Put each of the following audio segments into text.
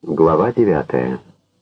Глава 9.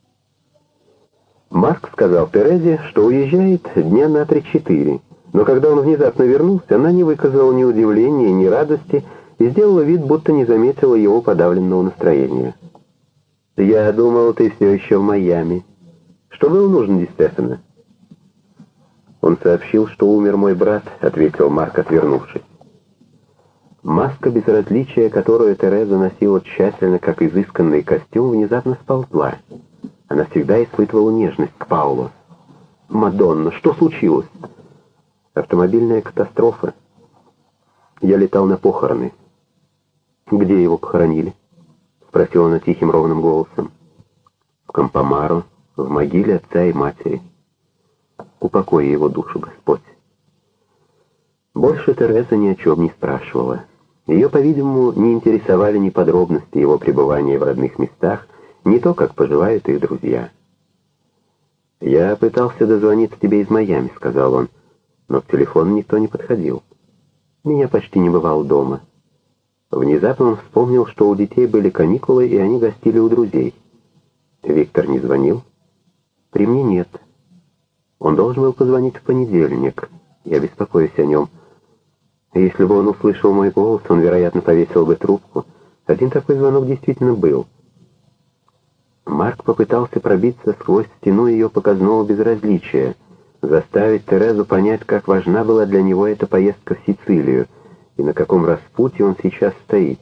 Марк сказал Терезе, что уезжает дня на 3-4, но когда он внезапно вернулся, она не выказала ни удивления, ни радости и сделала вид, будто не заметила его подавленного настроения. «Я думал, ты все еще в Майами. Что было нужно Ди Стефано?» «Он сообщил, что умер мой брат», — ответил Марк, отвернувшись. Маска безразличия, которую Тереза носила тщательно, как изысканный костюм, внезапно сползла. Она всегда испытывала нежность к Паулу. «Мадонна, что случилось?» «Автомобильная катастрофа. Я летал на похороны». «Где его похоронили?» — спросила она тихим ровным голосом. «В Кампомаро, в могиле отца и матери. Упокой его душу, Господь». Больше Тереза ни о чем не спрашивала. Ее, по-видимому, не интересовали ни подробности его пребывания в родных местах, ни то, как поживают их друзья. «Я пытался дозвониться тебе из Майами», — сказал он, — «но к телефону никто не подходил. Меня почти не бывало дома». Внезапно он вспомнил, что у детей были каникулы, и они гостили у друзей. «Виктор не звонил?» «При мне нет. Он должен был позвонить в понедельник. Я беспокоюсь о нем. Если бы он услышал мой голос, он, вероятно, повесил бы трубку. Один такой звонок действительно был». Марк попытался пробиться сквозь стену ее показного безразличия, заставить Терезу понять, как важна была для него эта поездка в Сицилию и на каком распутье он сейчас стоит.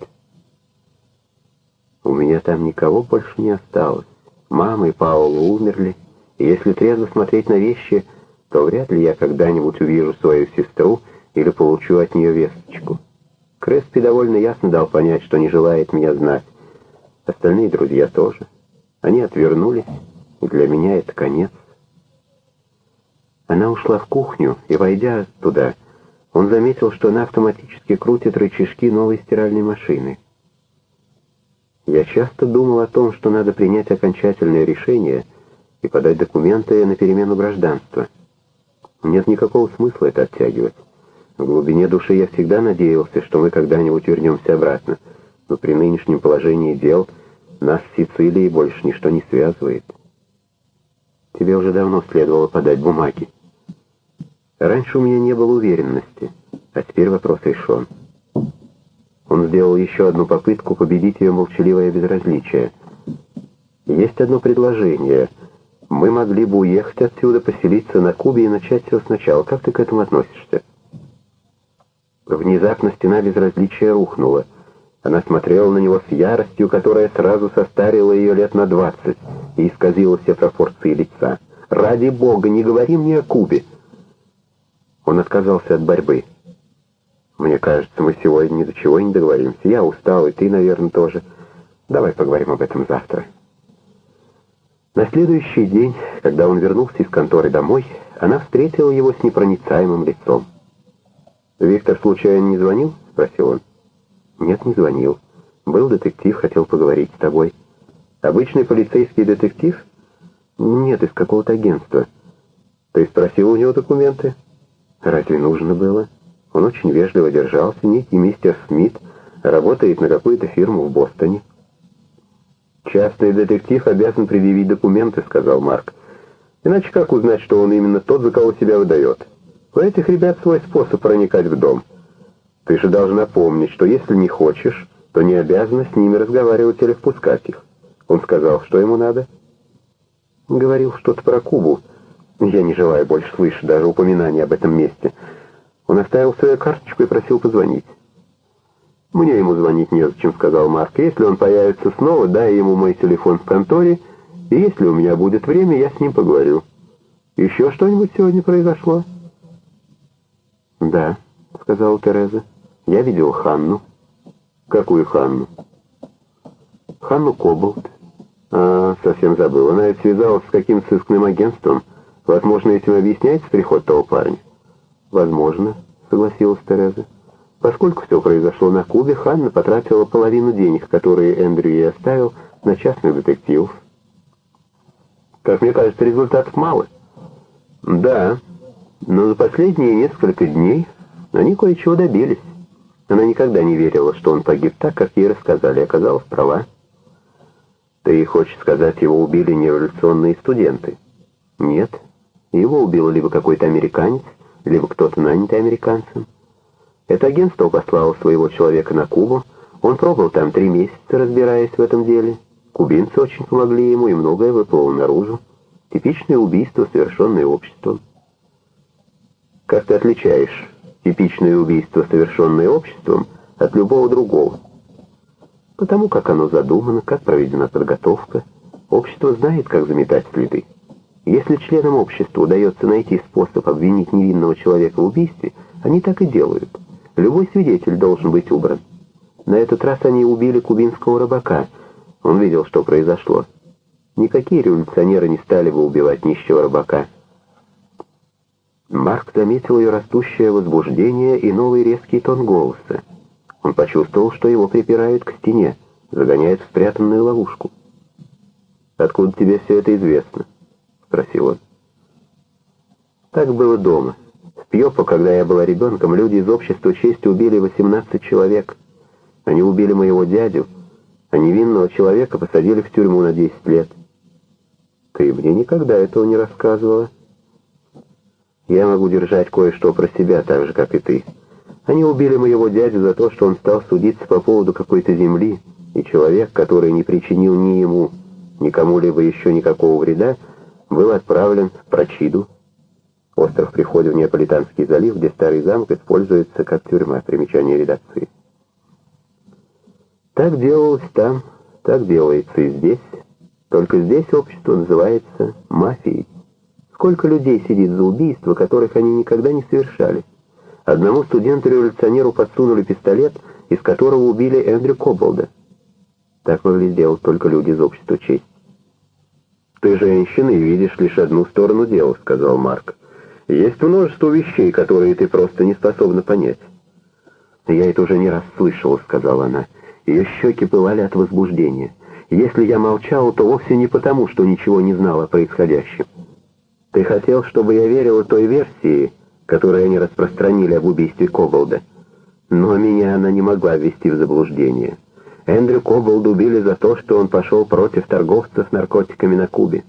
«У меня там никого больше не осталось. Мама и Паула умерли, и если трезво смотреть на вещи, то вряд ли я когда-нибудь увижу свою сестру или получу от нее весточку. Креспи довольно ясно дал понять, что не желает меня знать. Остальные друзья тоже. Они отвернулись, и для меня это конец». Она ушла в кухню, и, войдя туда, он заметил, что она автоматически крутит рычажки новой стиральной машины. «Я часто думал о том, что надо принять окончательное решение и подать документы на перемену гражданства. Нет никакого смысла это оттягивать. В глубине души я всегда надеялся, что мы когда-нибудь вернемся обратно, но при нынешнем положении дел нас с Сицилией больше ничто не связывает. Тебе уже давно следовало подать бумаги. Раньше у меня не было уверенности, а теперь вопрос решен». Он сделал еще одну попытку победить ее молчаливое безразличие. «Есть одно предложение. Мы могли бы уехать отсюда, поселиться на Кубе и начать все сначала. Как ты к этому относишься?» Внезапно стена безразличия рухнула. Она смотрела на него с яростью, которая сразу состарила ее лет на 20 и исказила все пропорции лица. «Ради Бога, не говори мне о Кубе!» Он отказался от борьбы. «Мне кажется, мы сегодня ни до чего не договоримся. Я устал, и ты, наверное, тоже. Давай поговорим об этом завтра». На следующий день, когда он вернулся из конторы домой, она встретила его с непроницаемым лицом. «Виктор случайно не звонил?» — спросил он. «Нет, не звонил. Был детектив, хотел поговорить с тобой». «Обычный полицейский детектив?» «Нет, из какого-то агентства». «Ты спросил у него документы?» «Разве нужно было?» Он очень вежливо держался. Некий мистер Смит работает на какую-то фирму в Бостоне. «Частный детектив обязан предъявить документы», — сказал Марк. «Иначе как узнать, что он именно тот, за кого себя выдает? У этих ребят свой способ проникать в дом. Ты же должна помнить, что если не хочешь, то не обязана с ними разговаривать или впускать их». Он сказал, что ему надо. Говорил что-то про Кубу. Я не желаю больше слышать даже упоминания об этом месте. Он оставил свою карточку и просил позвонить. «Мне ему звонить незачем», — сказал Марк. «Если он появится снова, дай ему мой телефон в конторе, и если у меня будет время, я с ним поговорю. Еще что-нибудь сегодня произошло?» «Да», — сказала Тереза. «Я видел Ханну». «Какую Ханну?» «Ханну Коболт». Совсем забыл. Она ведь связалась с каким-то сыскным агентством. Возможно, этим объясняется приход того парня?» «Возможно», — согласилась Тереза. «Поскольку все произошло на Кубе, Ханна потратила половину денег, которые Эндрю ей оставил, на частных детективов». «Как мне кажется, результатов мало». «Да, но за последние несколько дней они кое-чего добились. Она никогда не верила, что он погиб так, как ей рассказали, оказалась права». Ты хочешь сказать, его убили не революционные студенты? Нет. Его убил либо какой-то американец, либо кто-то нанятый американцем. Это агентство послало своего человека на Кубу. Он пробыл там 3 месяца, разбираясь в этом деле. Кубинцы очень помогли ему, и многое выплыло наружу. Типичное убийство, совершенное обществом. Как ты отличаешь типичное убийство, совершенное обществом, от любого другого? Потому как оно задумано, как проведена подготовка. Общество знает, как заметать следы. Если членам общества удается найти способ обвинить невинного человека в убийстве, они так и делают. Любой свидетель должен быть убран. На этот раз они убили кубинского рыбака. Он видел, что произошло. Никакие революционеры не стали бы убивать нищего рыбака. Марк заметил ее растущее возбуждение и новый резкий тон голоса. Он почувствовал, что его припирают к стене, загоняют в спрятанную ловушку. «Откуда тебе все это известно?» — спросил он. «Так было дома. В Пьопо, когда я была ребенком, люди из общества чести убили 18 человек. Они убили моего дядю, а невинного человека посадили в тюрьму на 10 лет. Ты мне никогда этого не рассказывала. Я могу держать кое-что про себя, так же, как и ты. Они убили моего дядю за то, что он стал судиться по поводу какой-то земли, и человек, который не причинил ни ему, ни кому-либо еще никакого вреда, был отправлен в Прочиду, остров при входе в Неаполитанский залив, где старый замок используется как тюрьма. Примечание редакции. Так делалось там, так делается и здесь. Только здесь общество называется мафией. Сколько людей сидит за убийства, которых они никогда не совершали? Одному студенту-революционеру подсунули пистолет, из которого убили Эндрю Коболда. Так могли сделать только люди из общества чести. «Ты женщина и видишь лишь одну сторону дела», — сказал Марк. «Есть множество вещей, которые ты просто не способна понять». «Я это уже не раз слышала», — сказала она. Ее щеки пылали от возбуждения. «Если я молчала, то вовсе не потому, что ничего не знала о происходящем. Ты хотел, чтобы я верила той версии, которую они распространили об убийстве Коболда. Но меня она не могла ввести в заблуждение. Эндрю Коболда убили за то, что он пошел против торговцев наркотиками на Кубе.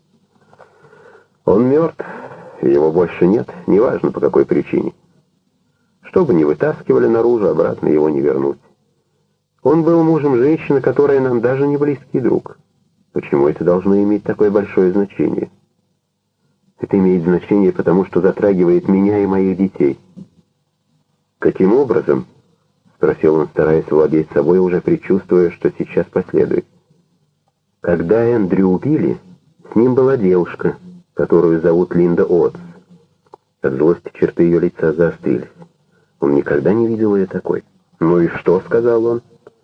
Он мертв, его больше нет, неважно по какой причине. Что бы ни вытаскивали наружу, обратно его не вернуть. Он был мужем женщины, которая нам даже не близкий друг. Почему это должно иметь такое большое значение? Это имеет значение, потому что затрагивает меня и моих детей». «Каким образом?» — спросил он, стараясь владеть собой, уже предчувствуя, что сейчас последует. «Когда Эндрю убили, с ним была девушка, которую зовут Линда Оттс. От злости черты ее лица заострились. Он никогда не видел ее такой. «Ну и что?» — сказал он.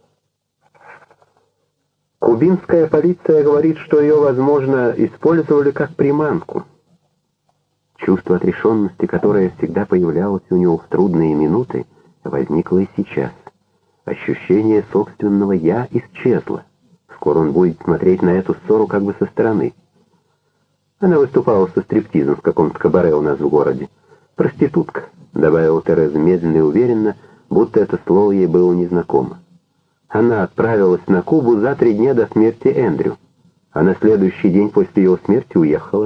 «Кубинская полиция говорит, что ее, возможно, использовали как приманку». Чувство отрешенности, которое всегда появлялось у него в трудные минуты, возникло и сейчас. Ощущение собственного «я» исчезло. Скоро он будет смотреть на эту ссору как бы со стороны. Она выступала со стриптизом в каком-то кабаре у нас в городе. «Проститутка», — добавила Тереза медленно и уверенно, будто это слово ей было незнакомо. Она отправилась на Кубу за 3 дня до смерти Эндрю, а на следующий день после его смерти уехала.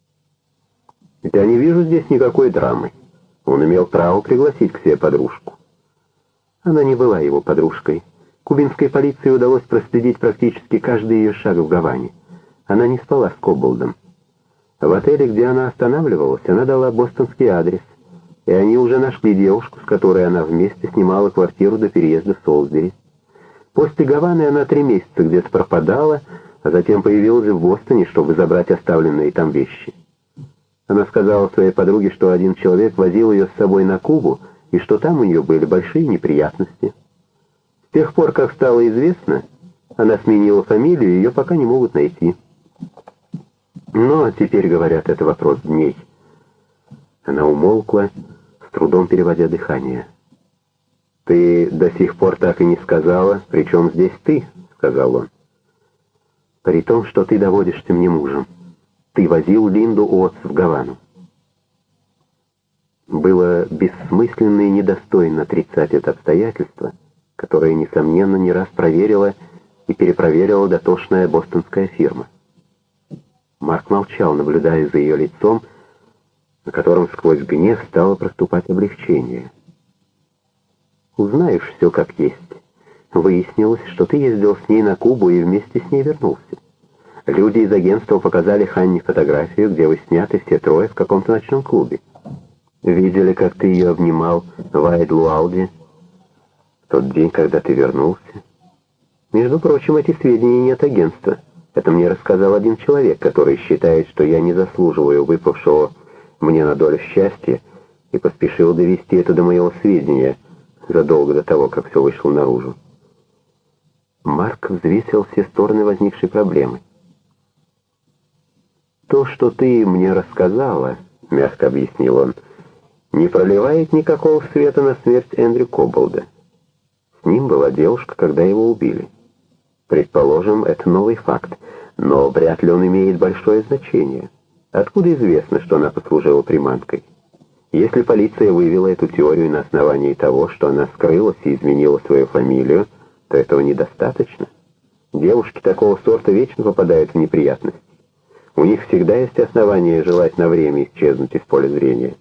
Я не вижу здесь никакой драмы. Он имел право пригласить к себе подружку. Она не была его подружкой. Кубинской полиции удалось проследить практически каждый ее шаг в Гаване. Она не спала с Коболдом. В отеле, где она останавливалась, она дала бостонский адрес, и они уже нашли девушку, с которой она вместе снимала квартиру до переезда в Солсбери. После Гаваны она 3 месяца где-то пропадала, а затем появилась в Бостоне, чтобы забрать оставленные там вещи. Она сказала своей подруге, что один человек возил ее с собой на Кубу, и что там у нее были большие неприятности. С тех пор, как стало известно, она сменила фамилию, и ее пока не могут найти. Но теперь, говорят, это вопрос дней. Она умолкла, с трудом переводя дыхание. «Ты до сих пор так и не сказала, причем здесь ты», — сказал он. «При том, что ты доводишься мне мужем. Ты возил Линду Оттс в Гавану». Было бессмысленно и недостойно отрицать это обстоятельство, которое, несомненно, не раз проверило, и перепроверила дотошная бостонская фирма. Марк молчал, наблюдая за ее лицом, на котором сквозь гнев стало проступать облегчение. «Узнаешь все как есть. Выяснилось, что ты ездил с ней на Кубу и вместе с ней вернулся. Люди из агентства показали Ханне фотографию, где вы сняты все трое в каком-то ночном клубе. Видели, как ты ее обнимал в Айд-Луалде в тот день, когда ты вернулся. Между прочим, эти сведения не от агентства. Это мне рассказал один человек, который считает, что я не заслуживаю выпавшего мне на долю счастья, и поспешил довести это до моего сведения задолго до того, как все вышло наружу». Марк взвесил все стороны возникшей проблемы. «То, что ты мне рассказала, — мягко объяснил он, — не проливает никакого света на смерть Эндрю Коболда. С ним была девушка, когда его убили. Предположим, это новый факт, но вряд ли он имеет большое значение. Откуда известно, что она послужила приманкой? Если полиция вывела эту теорию на основании того, что она скрылась и изменила свою фамилию, то этого недостаточно. Девушки такого сорта вечно попадают в неприятности. У них всегда есть основания желать на время исчезнуть из поля зрения.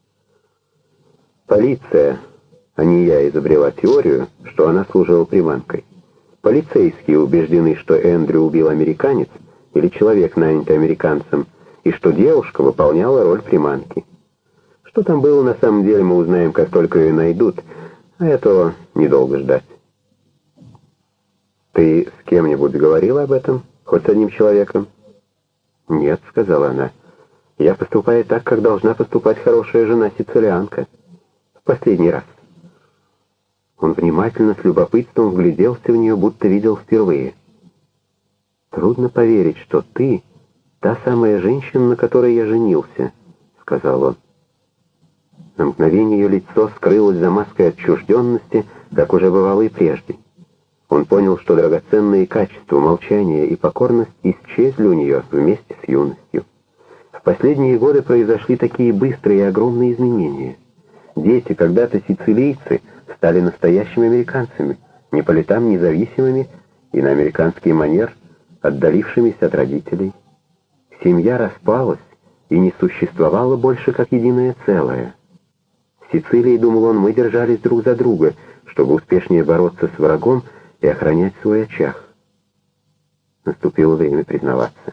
Полиция, а не я, изобрела теорию, что она служила приманкой. Полицейские убеждены, что Эндрю убил американец или человек, нанятый американцем, и что девушка выполняла роль приманки. Что там было на самом деле, мы узнаем, как только ее найдут, а этого недолго ждать. «Ты с кем-нибудь говорила об этом? Хоть с одним человеком?» «Нет», — сказала она. «Я поступаю так, как должна поступать хорошая жена-сицилианка. В последний раз». Он внимательно, с любопытством вгляделся в нее, будто видел впервые. «Трудно поверить, что ты та самая женщина, на которой я женился», — сказал он. На мгновение ее лицо скрылось за маской отчужденности, как уже бывало и прежде. Он понял, что драгоценные качества, молчание и покорность исчезли у нее вместе с юностью. В последние годы произошли такие быстрые и огромные изменения. Дети, когда-то сицилийцы, стали настоящими американцами, не по летам независимыми и на американский манер отдалившимися от родителей. Семья распалась и не существовала больше как единое целое. В Сицилии, думал он, мы держались друг за друга, чтобы успешнее бороться с врагом и охранять свой очаг. Наступило время признаваться.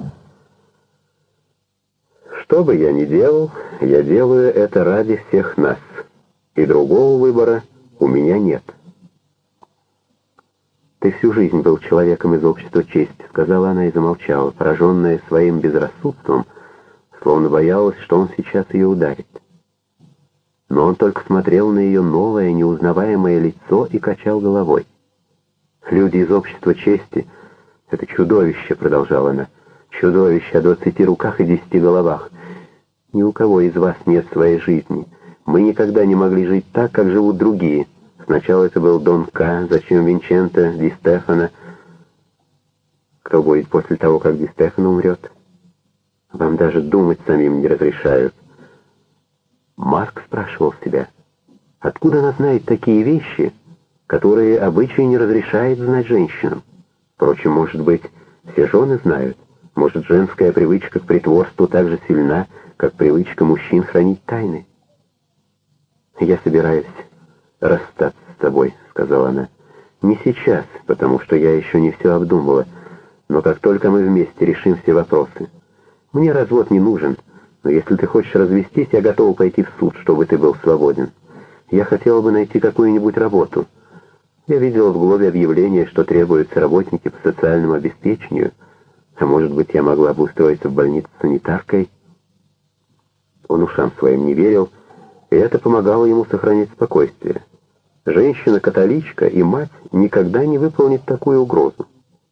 «Что бы я ни делал, я делаю это ради всех нас, и другого выбора у меня нет». «Ты всю жизнь был человеком из общества чести», — сказала она и замолчала, пораженная своим безрассудством, словно боялась, что он сейчас ее ударит. Но он только смотрел на ее новое, неузнаваемое лицо и качал головой. «Люди из общества чести — это чудовище», — продолжала она, — «чудовище о 20 руках и 10 головах. Ни у кого из вас нет своей жизни. Мы никогда не могли жить так, как живут другие. Сначала это был Дон К, затем Винченто, Ди Стефано. Кто будет после того, как Ди Стефано умрет? Вам даже думать самим не разрешают». Марк спрашивал себя, откуда она знает такие вещи, которые обычай не разрешает знать женщинам. Впрочем, может быть, все жены знают. Может, женская привычка к притворству так же сильна, как привычка мужчин хранить тайны. «Я собираюсь расстаться с тобой», — сказала она. «Не сейчас, потому что я еще не все обдумала, но как только мы вместе решим все вопросы. Мне развод не нужен, но если ты хочешь развестись, я готова пойти в суд, чтобы ты был свободен. Я хотела бы найти какую-нибудь работу. Я видела в Глобе объявление, что требуются работники по социальному обеспечению, а может быть, я могла бы устроиться в больницу санитаркой». Он ушам своим не верил, и это помогало ему сохранять спокойствие. Женщина-католичка и мать никогда не выполнит такую угрозу.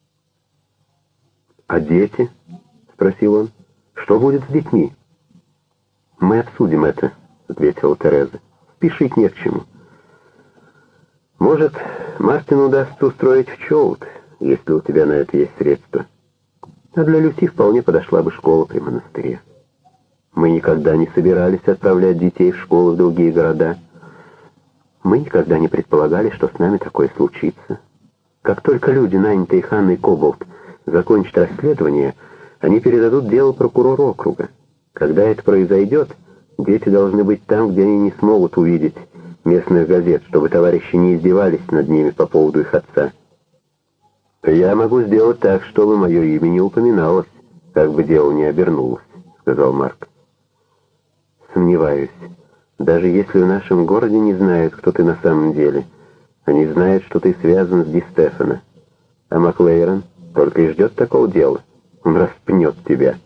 «А дети?» — спросил он. «Что будет с детьми?» «Мы обсудим это», — ответила Тереза. «Спешить не к чему. Может, Мартину удастся устроить в Чоут, если у тебя на это есть средства. А для Люси вполне подошла бы школа при монастыре. Мы никогда не собирались отправлять детей в школу в другие города. Мы никогда не предполагали, что с нами такое случится. Как только люди, нанятые Ханной Коболт, закончат расследование, они передадут дело прокурору округа. Когда это произойдет, дети должны быть там, где они не смогут увидеть местных газет, чтобы товарищи не издевались над ними по поводу их отца. «Я могу сделать так, чтобы мое имя не упоминалось, как бы дело ни обернулось», — сказал Марк. «Сомневаюсь. Даже если в нашем городе не знают, кто ты на самом деле, они знают, что ты связан с Ди Стефано. А Маклейрон только и ждет такого дела. Он распнет тебя».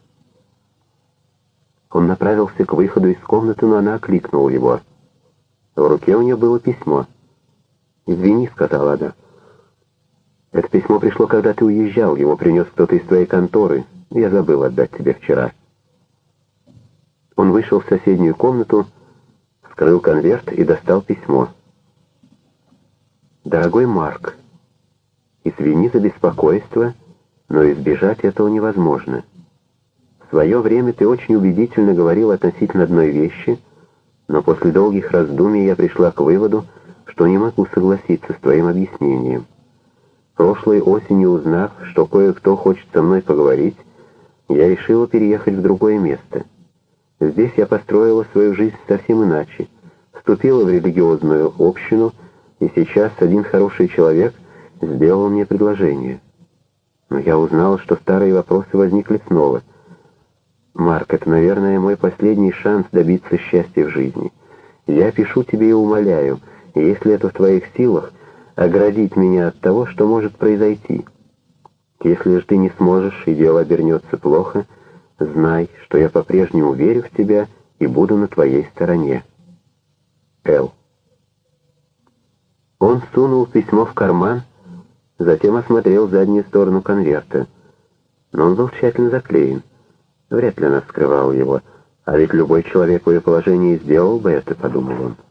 Он направился к выходу из комнаты, но она окликнула его. В руке у нее было письмо. «Извини», — сказала она. «Это письмо пришло, когда ты уезжал. Его принес кто-то из твоей конторы. Я забыл отдать тебе вчера». Он вышел в соседнюю комнату, вскрыл конверт и достал письмо. «Дорогой Марк, извини за беспокойство, но избежать этого невозможно. В свое время ты очень убедительно говорил относительно одной вещи, но после долгих раздумий я пришла к выводу, что не могу согласиться с твоим объяснением. Прошлой осенью, узнав, что кое-кто хочет со мной поговорить, я решила переехать в другое место. Здесь я построила свою жизнь совсем иначе, вступила в религиозную общину, и сейчас один хороший человек сделал мне предложение. Но я узнала, что старые вопросы возникли снова. Марк, это, наверное, мой последний шанс добиться счастья в жизни. Я пишу тебе и умоляю, если это в твоих силах, оградить меня от того, что может произойти. Если же ты не сможешь, и дело обернется плохо, знай, что я по-прежнему верю в тебя и буду на твоей стороне. Эл. Он сунул письмо в карман, затем осмотрел заднюю сторону конверта. Но он был тщательно заклеен. Вряд ли она скрывала его, а ведь любой человек в ее положении сделал бы это, подумал он.